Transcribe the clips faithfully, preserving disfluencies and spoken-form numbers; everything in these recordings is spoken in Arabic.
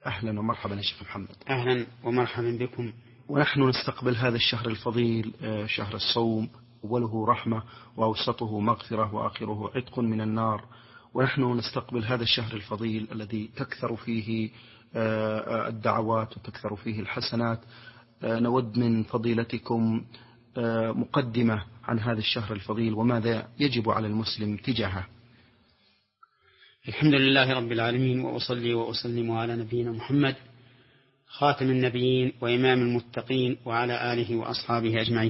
أهلا ومرحبا يا شيخ محمد. أهلا ومرحبا بكم. ونحن نستقبل هذا الشهر الفضيل، شهر الصوم، أوله رحمة وأوسطه مغفرة وآخره عتق من النار. ونحن نستقبل هذا الشهر الفضيل الذي تكثر فيه الدعوات وتكثر فيه الحسنات. نود من فضيلتكم مقدمة عن هذا الشهر الفضيل وماذا يجب على المسلم تجاهه. الحمد لله رب العالمين، وأصلي وأسلم على نبينا محمد خاتم النبيين وإمام المتقين وعلى آله وأصحابه أجمعين.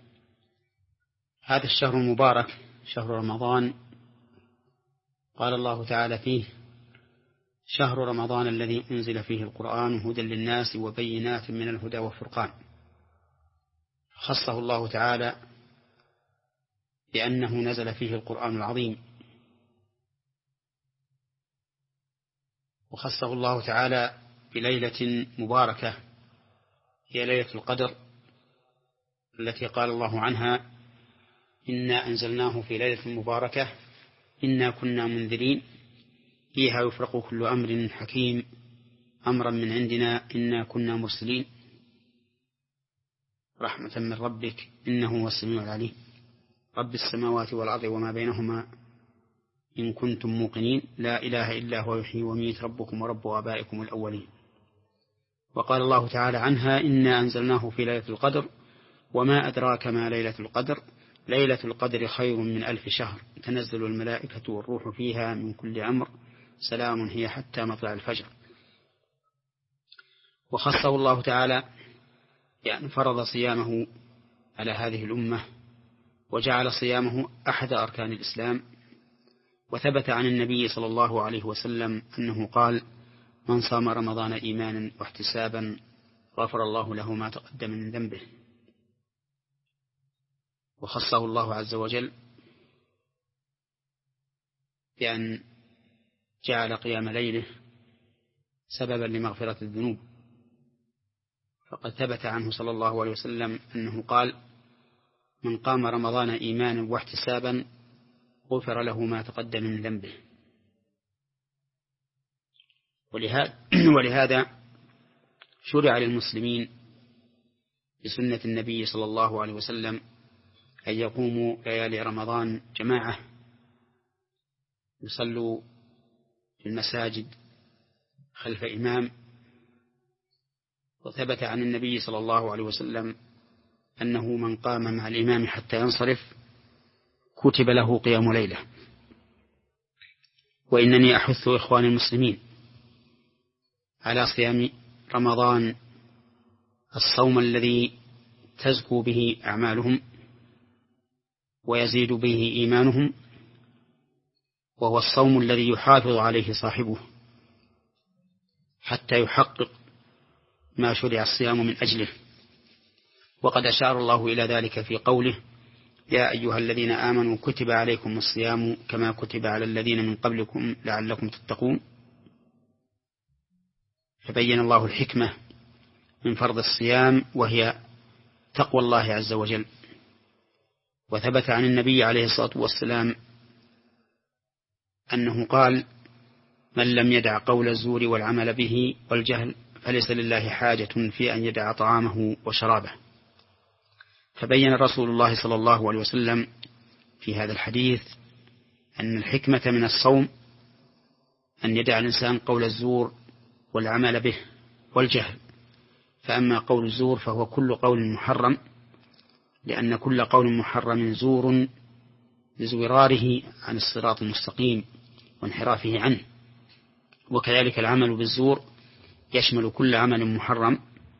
هذا الشهر المبارك شهر رمضان، قال الله تعالى فيه: شهر رمضان الذي أنزل فيه القرآن هدى للناس وبينات من الهدى والفرقان. خصه الله تعالى بأنه نزل فيه القرآن العظيم، وخصه الله تعالى بليلة مباركة هي ليلة القدر، التي قال الله عنها: إنا أنزلناه في ليلة مباركة إنا كنا منذرين فيها يفرق كل أمر حكيم أمرا من عندنا إنا كنا مرسلين رحمة من ربك إنه هو السميع العليم رب السماوات والأرض وما بينهما إن كنتم موقنين لا إله إلا هو يحيي ويميت ربكم ورب آبائكم الأولين. وقال الله تعالى عنها: إنا أنزلناه في ليلة القدر وما أدراك ما ليلة القدر ليلة القدر خير من ألف شهر تنزل الملائكة والروح فيها من كل أمر سلام هي حتى مطلع الفجر. وخصه الله تعالى يعني فرض صيامه على هذه الأمة وجعل صيامه أحد أركان الإسلام. وثبت عن النبي صلى الله عليه وسلم أنه قال: من صام رمضان إيمانا واحتسابا غفر الله له ما تقدم من ذنبه. وخصه الله عز وجل بأن جعل قيام ليله سببا لمغفرة الذنوب، فقد ثبت عنه صلى الله عليه وسلم أنه قال: من قام رمضان إيمانا واحتسابا غفر له ما تقدم من ذنبه. ولهذا, ولهذا شرع للمسلمين بسنة النبي صلى الله عليه وسلم أن يقوموا ليالي رمضان جماعة، يصلوا في المساجد خلف إمام. وثبت عن النبي صلى الله عليه وسلم أنه من قام مع الإمام حتى ينصرف كتب له قيام ليلة. وإنني أحث إخواني المسلمين على صيام رمضان، الصوم الذي تزكو به أعمالهم ويزيد به إيمانهم، وهو الصوم الذي يحافظ عليه صاحبه حتى يحقق ما شرع الصيام من أجله. وقد أشار الله إلى ذلك في قوله: يا أيها الذين آمنوا كتب عليكم الصيام كما كتب على الذين من قبلكم لعلكم تتقون. فبين الله الحكمة من فرض الصيام وهي تقوى الله عز وجل. وثبت عن النبي عليه الصلاة والسلام أنه قال: من لم يدع قول الزور والعمل به والجهل فليس لله حاجة في أن يدع طعامه وشرابه. فبين رسول الله صلى الله عليه وسلم في هذا الحديث أن الحكمة من الصوم أن يدع الإنسان قول الزور والعمل به والجهل. فأما قول الزور فهو كل قول محرم، لأن كل قول محرم زور لزوراره عن الصراط المستقيم وانحرافه عنه. وكذلك العمل بالزور يشمل كل عمل محرم.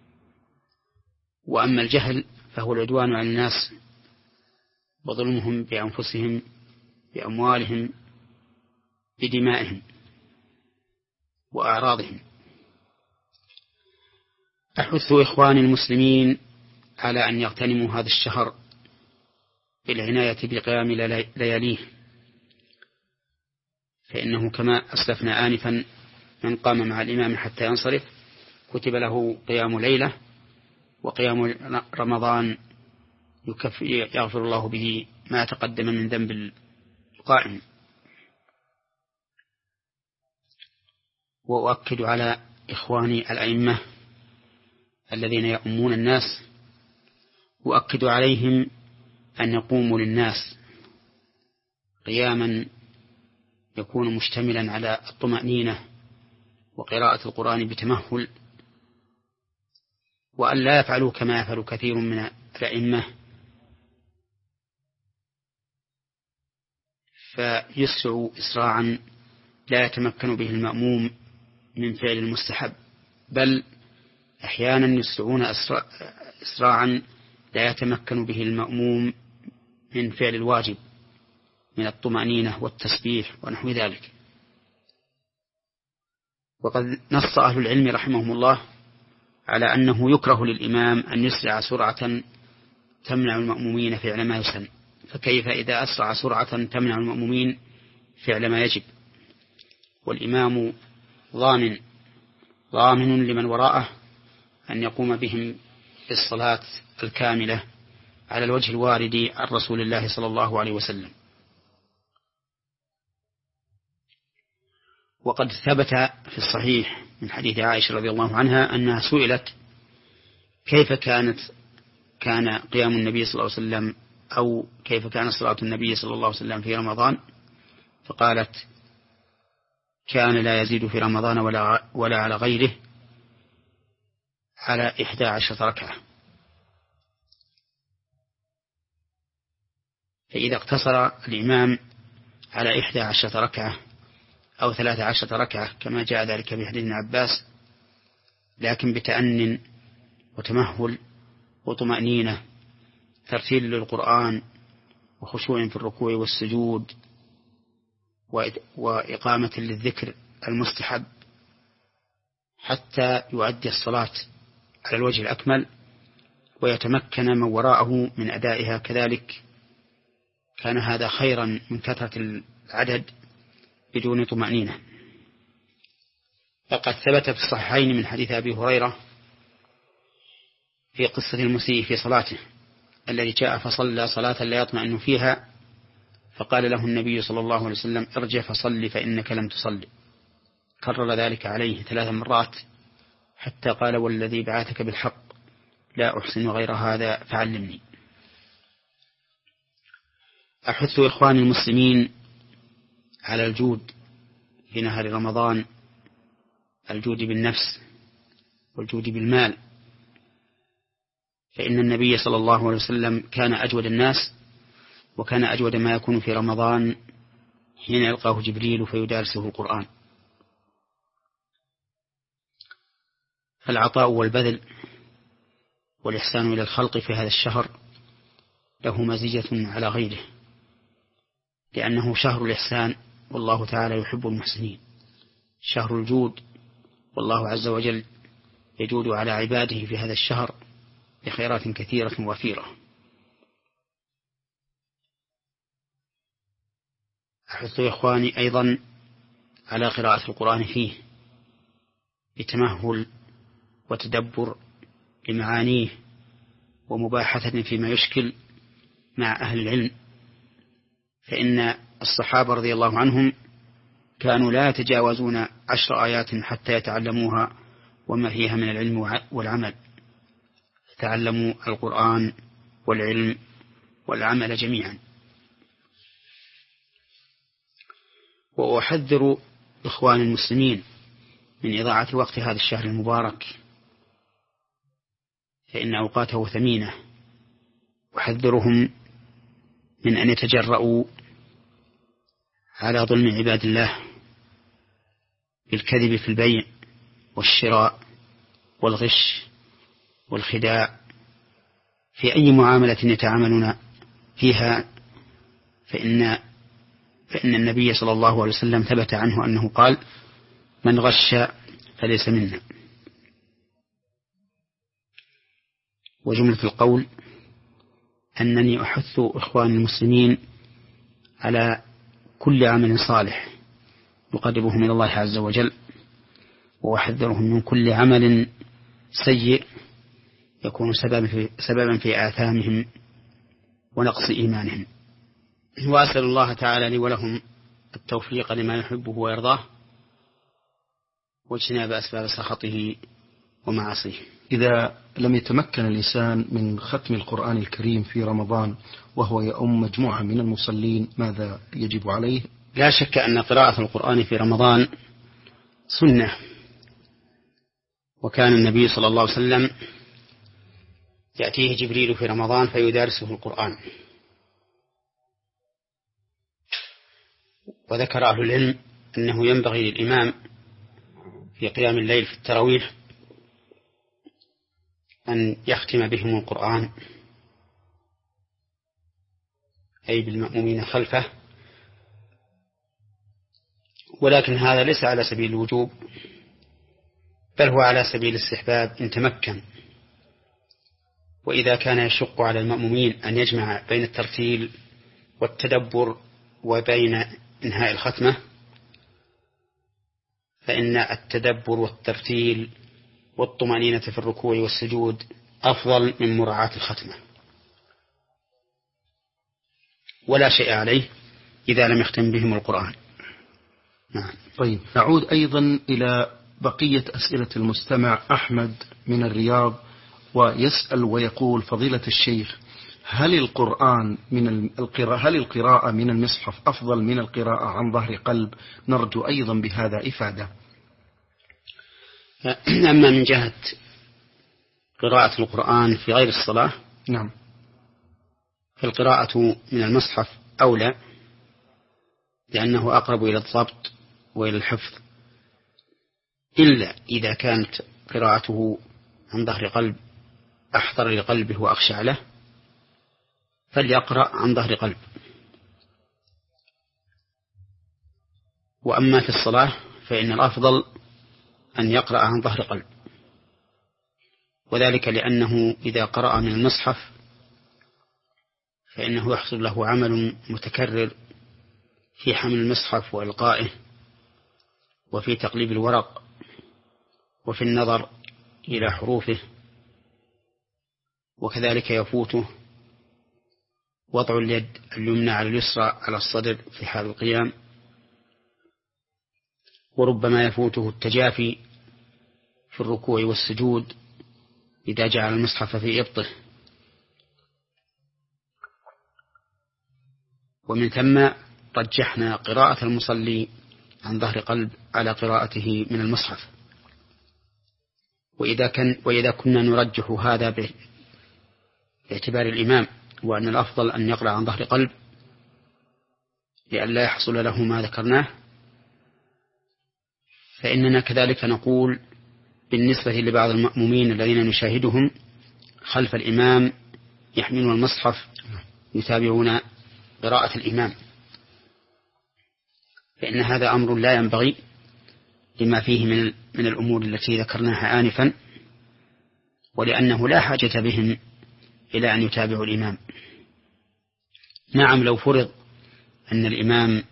وأما الجهل فهو العدوان على الناس وظلمهم بأنفسهم بأموالهم بدمائهم وأعراضهم. أحث إخواني المسلمين على أن يغتنموا هذا الشهر بالعناية بقيام لياليه، فإنه كما أسلفنا آنفا من قام مع الإمام حتى ينصرف كتب له قيام ليلة، وقيام رمضان يغفر الله به ما تقدم من ذنب القائم. وأؤكد على إخواني الأئمة الذين يؤمون الناس وأكد عليهم أن يقوموا للناس قياما يكون مشتملا على الطمأنينة وقراءة القرآن بتمهل، وأن لا يفعلوا كما يفعل كثير من الأئمة فيسرعوا إسراعا لا يتمكن به المأموم من فعل المستحب، بل أحيانا يسرعون إسراعا لا يتمكن به المأموم من فعل الواجب من الطمأنينة والتسبيح ونحو ذلك. وقد نص أهل العلم رحمهم الله على أنه يكره للإمام أن يسرع سرعة تمنع المأمومين فعل ما يسن، فكيف إذا أسرع سرعة تمنع المأمومين فعل ما يجب؟ والإمام ضامن ضامن لمن وراءه أن يقوم بهم بالصلاة الكاملة على الوجه الوارد عن رسول الله صلى الله عليه وسلم. وقد ثبت في الصحيح من حديث عائشة رضي الله عنها أنها سئلت كيف كانت كان قيام النبي صلى الله عليه وسلم أو كيف كان صلاة النبي صلى الله عليه وسلم في رمضان، فقالت كان لا يزيد في رمضان ولا, ولا على غيره على إحدى عشرة ركعة. فإذا اقتصر الإمام على إحدى عشرة ركعة أو ثلاث عشرة ركعة كما جاء ذلك في حديث ابن عباس، لكن بتأن وتمهل وطمأنينة، ترتيل للقرآن وخشوع في الركوع والسجود وإقامة للذكر المستحب حتى يؤدي الصلاة على الوجه الأكمل ويتمكن من وراءه من أدائها كذلك، كان هذا خيرا من كثرة العدد بدون طمأنينة. فقد ثبت في الصحيحين من حديث أبي هريرة في قصة المسيء في صلاته الذي جاء فصلى صلاة لا يطمئن فيها، فقال له النبي صلى الله عليه وسلم ارجع فصلي فإنك لم تصلي، كرر ذلك عليه ثلاث مرات حتى قال والذي بعثك بالحق لا أحسن غير هذا فعلمني. أحث إخواني المسلمين على الجود في نهار رمضان، الجود بالنفس والجود بالمال، فإن النبي صلى الله عليه وسلم كان أجود الناس، وكان أجود ما يكون في رمضان حين يلقاه جبريل فيدارسه القرآن. فالعطاء والبذل والإحسان إلى الخلق في هذا الشهر له مزية على غيره، لأنه شهر الإحسان والله تعالى يحب المحسنين، شهر الجود والله عز وجل يجود على عباده في هذا الشهر بخيرات كثيرة وفيرة. أحث إخواني أيضا على قراءة القرآن فيه بتمهل وتدبر لمعانيه ومباحثة فيما يشكل مع أهل العلم، فإن الصحابة رضي الله عنهم كانوا لا يتجاوزون عشر آيات حتى يتعلموها وما فيها من العلم والعمل، تعلموا القرآن والعلم والعمل جميعا. وأحذر إخوان المسلمين من إضاعة وقت هذا الشهر المبارك، فإن أوقاته ثمينة، أحذرهم من أن يتجرؤوا على ظلم عباد الله بالكذب في البيع والشراء والغش والخداع في أي معاملة يتعاملون فيها، فإن فإن النبي صلى الله عليه وسلم ثبت عنه أنه قال من غش فليس منا. وجملة القول أنني أحث إخوان المسلمين على كل عمل صالح يقربهم إلى الله عز وجل، وأحذرهم من كل عمل سيء يكون سببا في, سببا في آثامهم ونقص إيمانهم. وأسأل الله تعالى لي ولهم التوفيق لما يحبه ويرضاه، واجتناب أسباب سخطه ومعاصيه. إذا لم يتمكن الإنسان من ختم القرآن الكريم في رمضان وهو يؤم مجموعة من المصلين ماذا يجب عليه؟ لا شك أن قراءة القرآن في رمضان سنة، وكان النبي صلى الله عليه وسلم يأتيه جبريل في رمضان فيدارسه القرآن. وذكر أهل العلم أنه ينبغي للإمام في قيام الليل في التراويح أن يختم بهم القرآن، أي بالمأمومين خلفه، ولكن هذا ليس على سبيل الوجوب، بل هو على سبيل الاستحباب إن تمكن. وإذا كان يشق على المأمومين أن يجمع بين الترتيل والتدبر وبين إنهاء الختمة، فإن التدبر والترتيل والطمأنينة في الركوع والسجود أفضل من مراعاة الختمة، ولا شيء عليه إذا لم يختم بهم القرآن. نعم. طيب، نعود أيضا إلى بقية أسئلة المستمع أحمد من الرياض، ويسأل ويقول: فضيلة الشيخ، هل القرآن من القراءة هل القراءة من المصحف أفضل من القراءة عن ظهر قلب؟ نرجو أيضا بهذا إفادة. أما من جهة قراءة القرآن في غير الصلاة، نعم، فالقراءة من المصحف أولى، لأنه أقرب إلى الضبط وإلى الحفظ، إلا إذا كانت قراءته عن ظهر قلب أحضر لقلبه وأخشع له، فليقرأ عن ظهر قلب. وأما في الصلاة فإن الأفضل أن يقرأ عن ظهر قلب، وذلك لأنه إذا قرأ من المصحف فإنه يحصل له عمل متكرر في حمل المصحف وإلقائه، وفي تقليب الورق، وفي النظر إلى حروفه، وكذلك يفوته وضع اليد اليمنى على اليسرى على الصدر في حال القيام، وربما يفوته التجافي في الركوع والسجود إذا جعل المصحف في إبطه. ومن ثم رجحنا قراءة المصلي عن ظهر قلب على قراءته من المصحف. وإذا, كان وإذا كنا نرجح هذا باعتبار الإمام، وأن الأفضل أن يقرأ عن ظهر قلب لئلا يحصل له ما ذكرناه، فإننا كذلك نقول بالنسبة لبعض المأمومين الذين نشاهدهم خلف الإمام يحملون المصحف يتابعون قراءة الإمام، فإن هذا أمر لا ينبغي لما فيه من من الأمور التي ذكرناها آنفا، ولأنه لا حاجة بهم إلى أن يتابعوا الإمام. نعم، لو فرض أن الإمام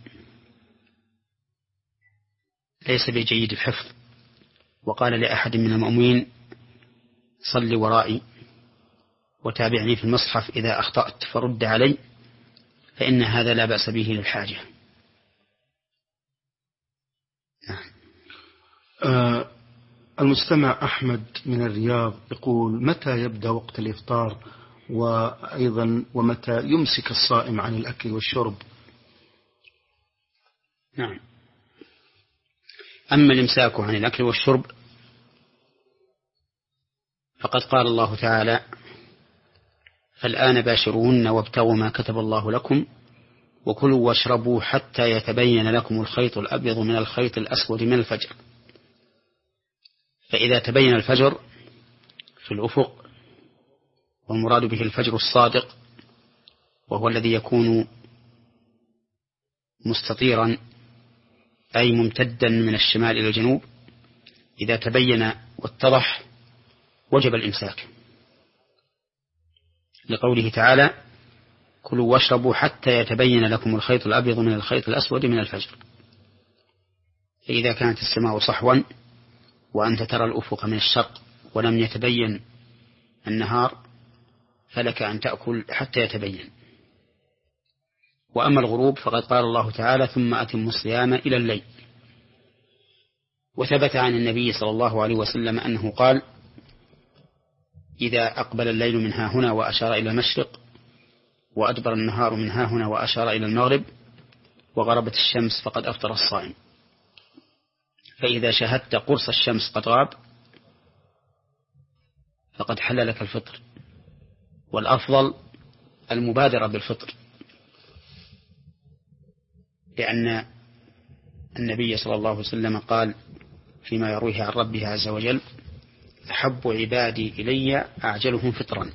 ليس بجيد الحفظ وقال لأحد من المؤمنين: صل ورائي وتابعني في المصحف، إذا أخطأت فرد علي، فإن هذا لا بأس به للحاجة. آه المستمع أحمد من الرياض يقول: متى يبدأ وقت الإفطار، وأيضا ومتى يمسك الصائم عن الأكل والشرب؟ نعم. أما الإمساك عن الأكل والشرب فقد قال الله تعالى: فالآن باشروهن وابتغوا ما كتب الله لكم وكلوا واشربوا حتى يتبين لكم الخيط الأبيض من الخيط الأسود من الفجر. فإذا تبين الفجر في الأفق، والمراد به الفجر الصادق، وهو الذي يكون مستطيرا أي ممتدا من الشمال إلى الجنوب، إذا تبين واتضح وجب الإمساك، لقوله تعالى: كلوا واشربوا حتى يتبين لكم الخيط الأبيض من الخيط الأسود من الفجر. فإذا كانت السماء صحوا وأنت ترى الأفق من الشرق ولم يتبين النهار، فلك أن تأكل حتى يتبين. وأما الغروب فقد قال الله تعالى: ثم أتموا الصيام إلى الليل. وثبت عن النبي صلى الله عليه وسلم أنه قال: إذا أقبل الليل من ها هنا وأشار إلى المشرق، وأدبر النهار من ها هنا وأشار إلى المغرب، وغربت الشمس، فقد أفطر الصائم. فإذا شاهدت قرص الشمس قد غاب فقد حل لك الفطر، والأفضل المبادرة بالفطر، لأن النبي صلى الله عليه وسلم قال فيما يرويه عن ربه عز وجل: أحب عبادي إلي أعجلهم فطرا.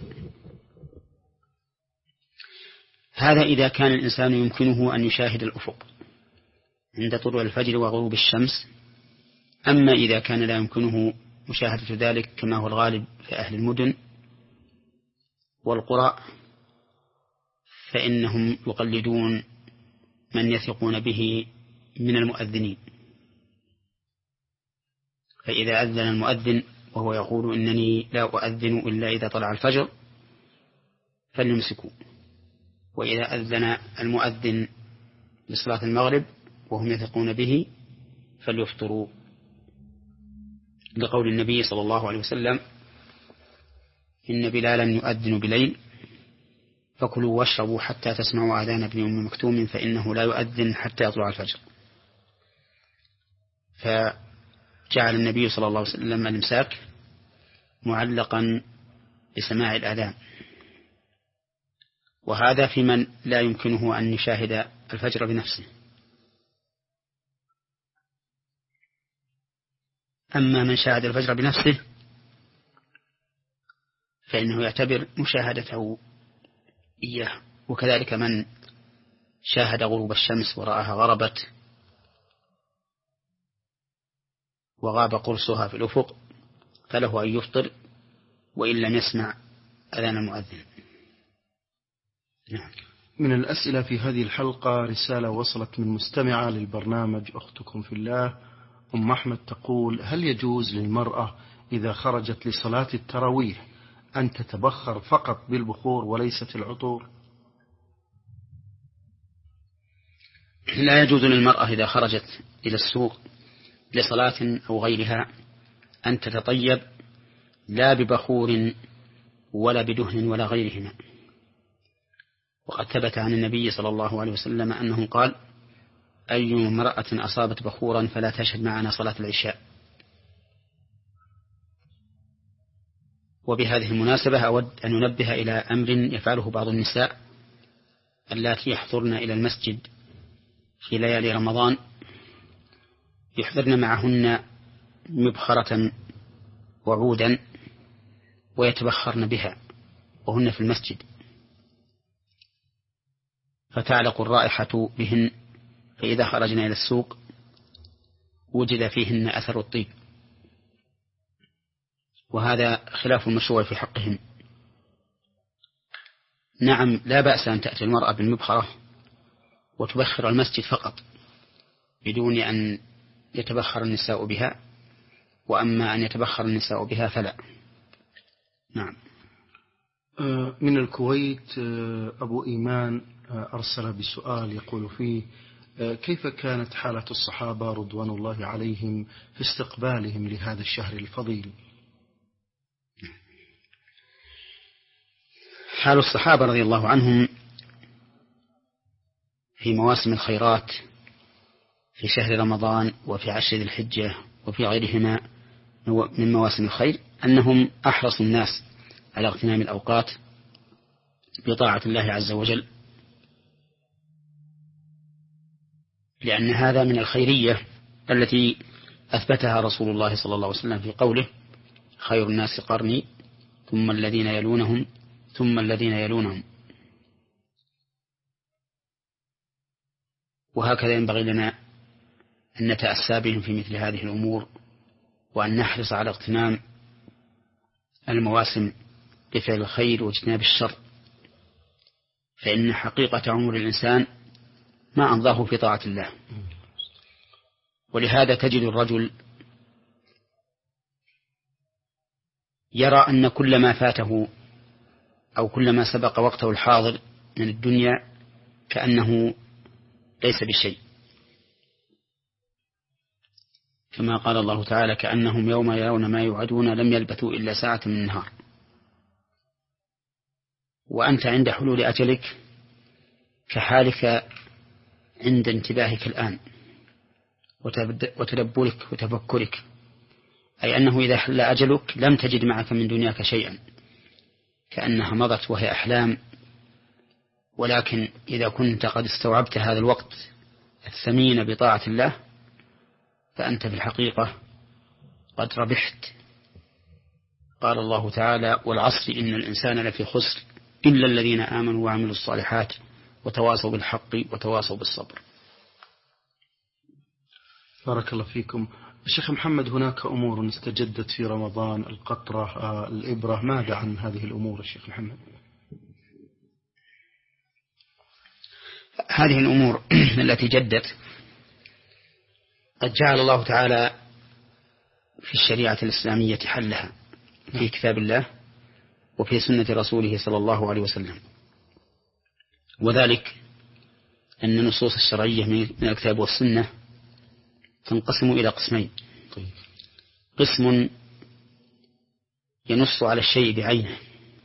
هذا إذا كان الإنسان يمكنه أن يشاهد الأفق عند طلوع الفجر وغروب الشمس. أما إذا كان لا يمكنه مشاهدة ذلك كما هو الغالب في أهل المدن والقرى، فإنهم يقلدون من يثقون به من المؤذنين. فإذا أذن المؤذن وهو يقول: إنني لا أؤذن إلا إذا طلع الفجر، فليمسكوا. وإذا أذن المؤذن لصلاة المغرب وهم يثقون به فليفطروا، لقول النبي صلى الله عليه وسلم: إن بلالا يؤذن بليل فكلوا واشربوا حتى تسمعوا آذان ابن أم مكتوم فإنه لا يؤذن حتى يطلع الفجر. فجعل النبي صلى الله عليه وسلم الإمساك معلقا بسماع الآذان، وهذا في من لا يمكنه أن يشاهد الفجر بنفسه. أما من شاهد الفجر بنفسه فإنه يعتبر مشاهدته إياه، وكذلك من شاهد غروب الشمس ورآها غربت وغاب قرصها في الأفق فله أن يفطر وإن لم يسمع أذان المؤذن. نعم. من الأسئلة في هذه الحلقة رسالة وصلت من مستمعة للبرنامج أختكم في الله أم أحمد، تقول: هل يجوز للمرأة إذا خرجت لصلاة التراويح أن تتبخر فقط بالبخور وليست العطور؟ لا يجوز للمرأة إذا خرجت إلى السوق لصلاة أو غيرها أن تتطيب لا ببخور ولا بدهن ولا غيرهما. وقد ثبت عن النبي صلى الله عليه وسلم أنه قال: أي امرأة أصابت بخورا فلا تشهد معنا صلاة العشاء. وبهذه المناسبة أود أن ننبه إلى أمر يفعله بعض النساء اللاتي يحضرن إلى المسجد في ليالي رمضان، يحضرن معهن مبخرة وعودا ويتبخرن بها وهن في المسجد، فتعلق الرائحة بهن، فإذا خرجنا إلى السوق وجد فيهن أثر الطيب، وهذا خلاف المشروع في حقهم. نعم، لا بأس أن تأتي المرأة بالمبخرة وتبخر المسجد فقط بدون أن يتبخر النساء بها، وأما أن يتبخر النساء بها فلا. نعم. من الكويت أبو إيمان أرسل بسؤال يقول فيه: كيف كانت حالة الصحابة رضوان الله عليهم في استقبالهم لهذا الشهر الفضيل؟ حال الصحابة رضي الله عنهم في مواسم الخيرات في شهر رمضان وفي عشر ذي الحجة وفي غيرهما من مواسم الخير أنهم أحرص الناس على اغتنام الأوقات بطاعة الله عز وجل، لأن هذا من الخيرية التي أثبتها رسول الله صلى الله عليه وسلم في قوله: خير الناس قرني ثم الذين يلونهم ثم الذين يلونهم. وهكذا ينبغي لنا أن نتأسى بهم في مثل هذه الأمور، وأن نحرص على اغتنام المواسم بفعل الخير واجتناب الشر، فإن حقيقة عمر الإنسان ما أمضاه في طاعة الله. ولهذا تجد الرجل يرى أن كل ما فاته أو كل ما سبق وقته الحاضر من الدنيا كأنه ليس بشيء، كما قال الله تعالى كأنهم يوم يرون ما يوعدون لم يلبثوا إلا ساعة من النهار. وأنت عند حلول أجلك كحالك عند انتباهك الآن وتدبرك وتفكرك، أي أنه إذا حل أجلك لم تجد معك من دنياك شيئا، كأنها مضت وهي أحلام. ولكن إذا كنت قد استوعبت هذا الوقت الثمين بطاعة الله فأنت في الحقيقة قد ربحت. قال الله تعالى والعصر إن الإنسان لفي خسر إلا الذين آمنوا وعملوا الصالحات وتواصوا بالحق وتواصوا بالصبر. بارك الله فيكم. الشيخ محمد، هناك أمور استجدت في رمضان، القطرة، الإبرة، ماذا عن هذه الأمور الشيخ محمد؟ هذه الأمور التي جدت قد جعل الله تعالى في الشريعة الإسلامية حلها في كتاب الله وفي سنة رسوله صلى الله عليه وسلم، وذلك أن النصوص الشرعية من الكتاب والسنة تنقسم إلى قسمين. قسم ينص على الشيء بعينه،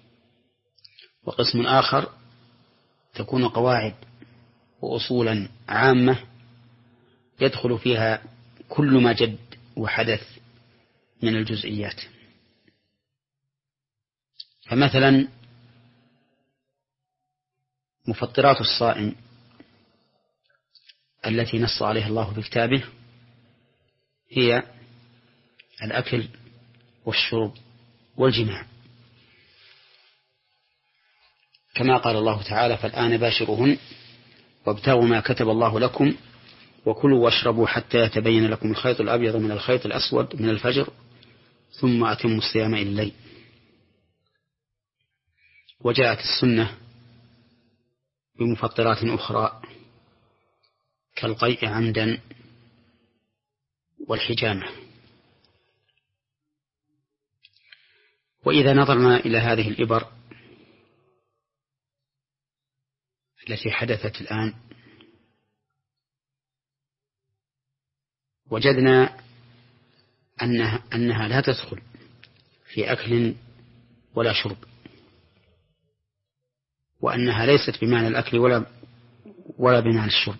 وقسم آخر تكون قواعد وأصولا عامة يدخل فيها كل ما جد وحدث من الجزئيات. فمثلا مفطرات الصائم التي نص عليها الله في كتابه هي الأكل والشرب والجماع، كما قال الله تعالى فالآن باشرهن وابتغوا ما كتب الله لكم وكلوا واشربوا حتى يتبين لكم الخيط الأبيض من الخيط الأسود من الفجر ثم أتموا الصيام إلى الليل. وجاءت السنة بمفطرات أخرى كالقيء عمدا والحجامة. وإذا نظرنا إلى هذه الإبر التي حدثت الآن وجدنا أنها, أنها لا تدخل في أكل ولا شرب، وأنها ليست بمعنى الأكل ولا, ولا بمعنى الشرب.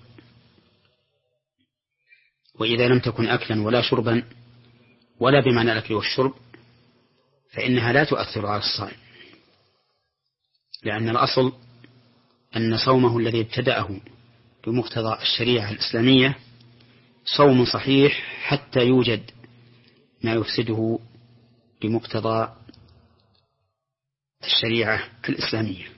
وإذا لم تكن أكلا ولا شربا ولا بمعنى الأكل والشرب فإنها لا تؤثر على الصائم، لأن الأصل أن صومه الذي ابتدأه بمقتضى الشريعة الإسلامية صوم صحيح حتى يوجد ما يفسده بمقتضى الشريعة الإسلامية.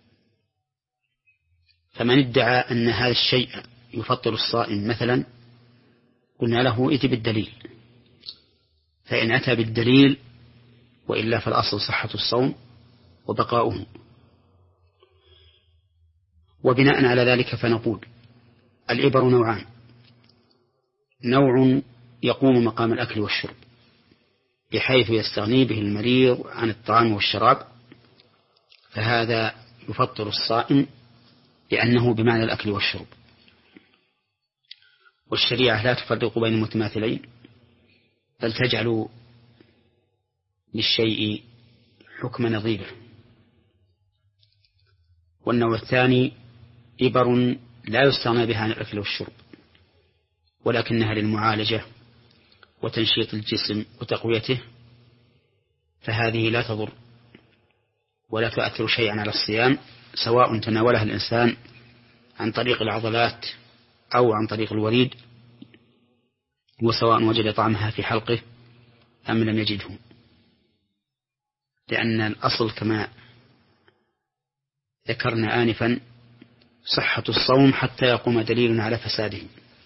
فمن ادعى أن هذا الشيء يفطر الصائم مثلا قلنا له ائت بالدليل، فإن أتى بالدليل وإلا فالأصل صحة الصوم وبقاؤه. وبناء على ذلك فنقول الإبر نوعان: نوع يقوم مقام الأكل والشرب بحيث يستغني به المريض عن الطعام والشراب، فهذا يفطر الصائم لأنه بمعنى الأكل والشرب. والشريعة لا تفرق بين المتماثلين بل تجعل للشيء حكم نظيره. والنوع الثاني إبر لا يستغنى بها عن الأكل والشرب ولكنها للمعالجة وتنشيط الجسم وتقويته، فهذه لا تضر ولا تؤثر شيئا على الصيام سواء تناولها الإنسان عن طريق العضلات أو عن طريق الوريد، وسواء وجد طعمها في حلقه أم لم يجده، لأن الأصل كما ذكرنا آنفا صحة الصوم حتى يقوم دليل على فساده.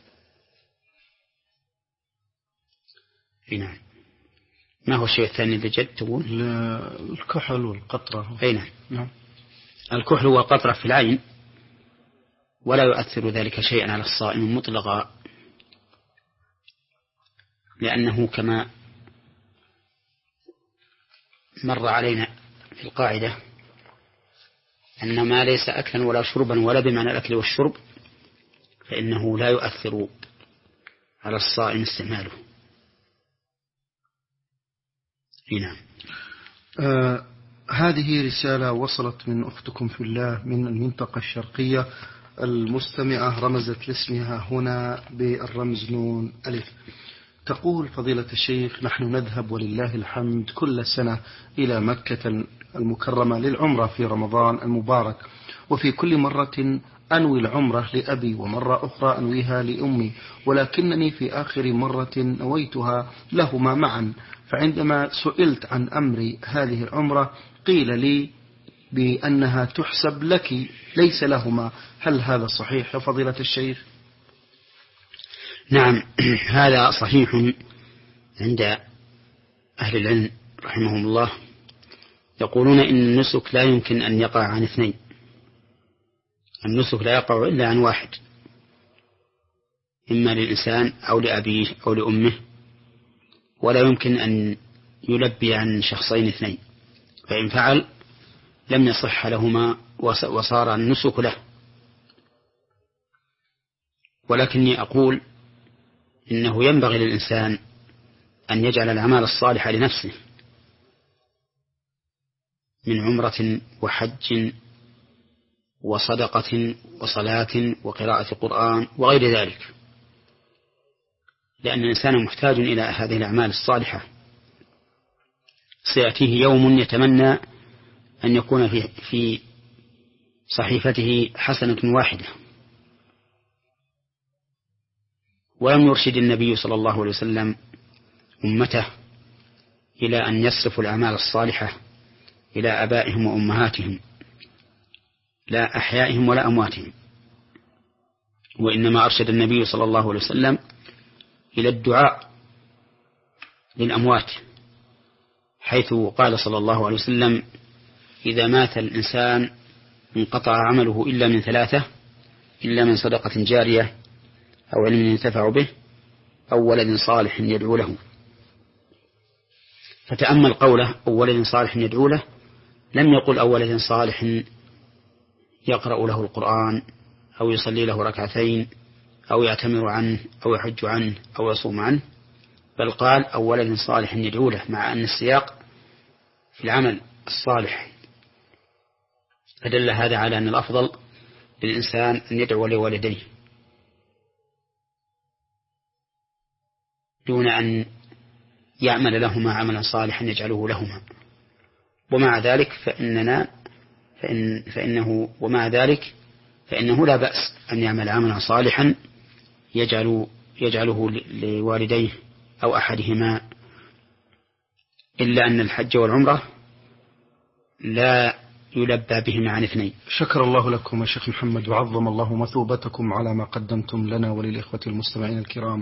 نعم. ما هو الشيء الثاني اللي جد تقول؟ الكحل والقطرة. أي نعم. نعم. الكحل والقطرة في العين ولا يؤثر ذلك شيئا على الصائم مطلقا، لأنه كما مر علينا في القاعدة أن ما ليس أكلا ولا شربا ولا بمعنى الأكل والشرب فإنه لا يؤثر على الصائم استعماله. نعم. آه هذه رسالة وصلت من أختكم في الله من المنطقة الشرقية. المستمعة رمزت لاسمها هنا بالرمز نون ألف. تقول: فضيلة الشيخ، نحن نذهب ولله الحمد كل سنة إلى مكة المكرمة للعمرة في رمضان المبارك، وفي كل مرة أنوي العمرة لأبي ومرة أخرى أنويها لأمي، ولكنني في آخر مرة نويتها لهما معا، فعندما سئلت عن أمر هذه العمرة قيل لي بأنها تحسب لك ليس لهما، هل هذا صحيح يا فضيلة الشيخ؟ نعم، هذا صحيح عند أهل العلم رحمهم الله، يقولون إن النسك لا يمكن أن يقع عن اثنين، النسك لا يقع إلا عن واحد، إما للإنسان أو لأبيه أو لأمه، ولا يمكن أن يلبي عن شخصين اثنين، فإن فعل لم يصح لهما وصار النسك له. ولكني أقول إنه ينبغي للإنسان أن يجعل الأعمال الصالحة لنفسه من عمرة وحج وصدقة وصلاة وقراءة قرآن وغير ذلك، لأن الإنسان محتاج إلى هذه الأعمال الصالحة. سيأتيه يوم يتمنى أن يكون في في صحيفته حسنة واحدة، ولم يرشد النبي صلى الله عليه وسلم أمته إلى أن يصرفوا الأعمال الصالحة إلى آبائهم وأمهاتهم، لا أحيائهم ولا أمواتهم، وإنما أرشد النبي صلى الله عليه وسلم إلى الدعاء للأموات، حيث قال صلى الله عليه وسلم: إذا مات الإنسان انقطع عمله إلا من ثلاثة، إلا من صدقة جارية أو علم ينتفع به أو ولد صالح يدعو له. فتأمل قوله أو ولد صالح يدعو له، لم يقل أو ولد صالح يقرأ له القرآن أو يصلي له ركعتين أو يعتمر عنه أو يحج عنه أو يصوم عنه، بل قال أو ولد صالح يدعو له، مع أن السياق في العمل الصالح، فدل هذا على أن الأفضل للإنسان أن يدعو لوالديه دون أن يعمل لهما عملا صالحا يجعله لهما. ومع ذلك فإننا فإن فإنه ومع ذلك فإنه لا بأس أن يعمل عملا صالحا يجعل يجعله لوالديه أو أحدهما، إلا أن الحج والعمرة لا يلبى بهما عن اثنين. شكر الله لكم يا شيخ محمد، وعظم الله مثوبتكم على ما قدمتم لنا وللإخوة المستمعين الكرام.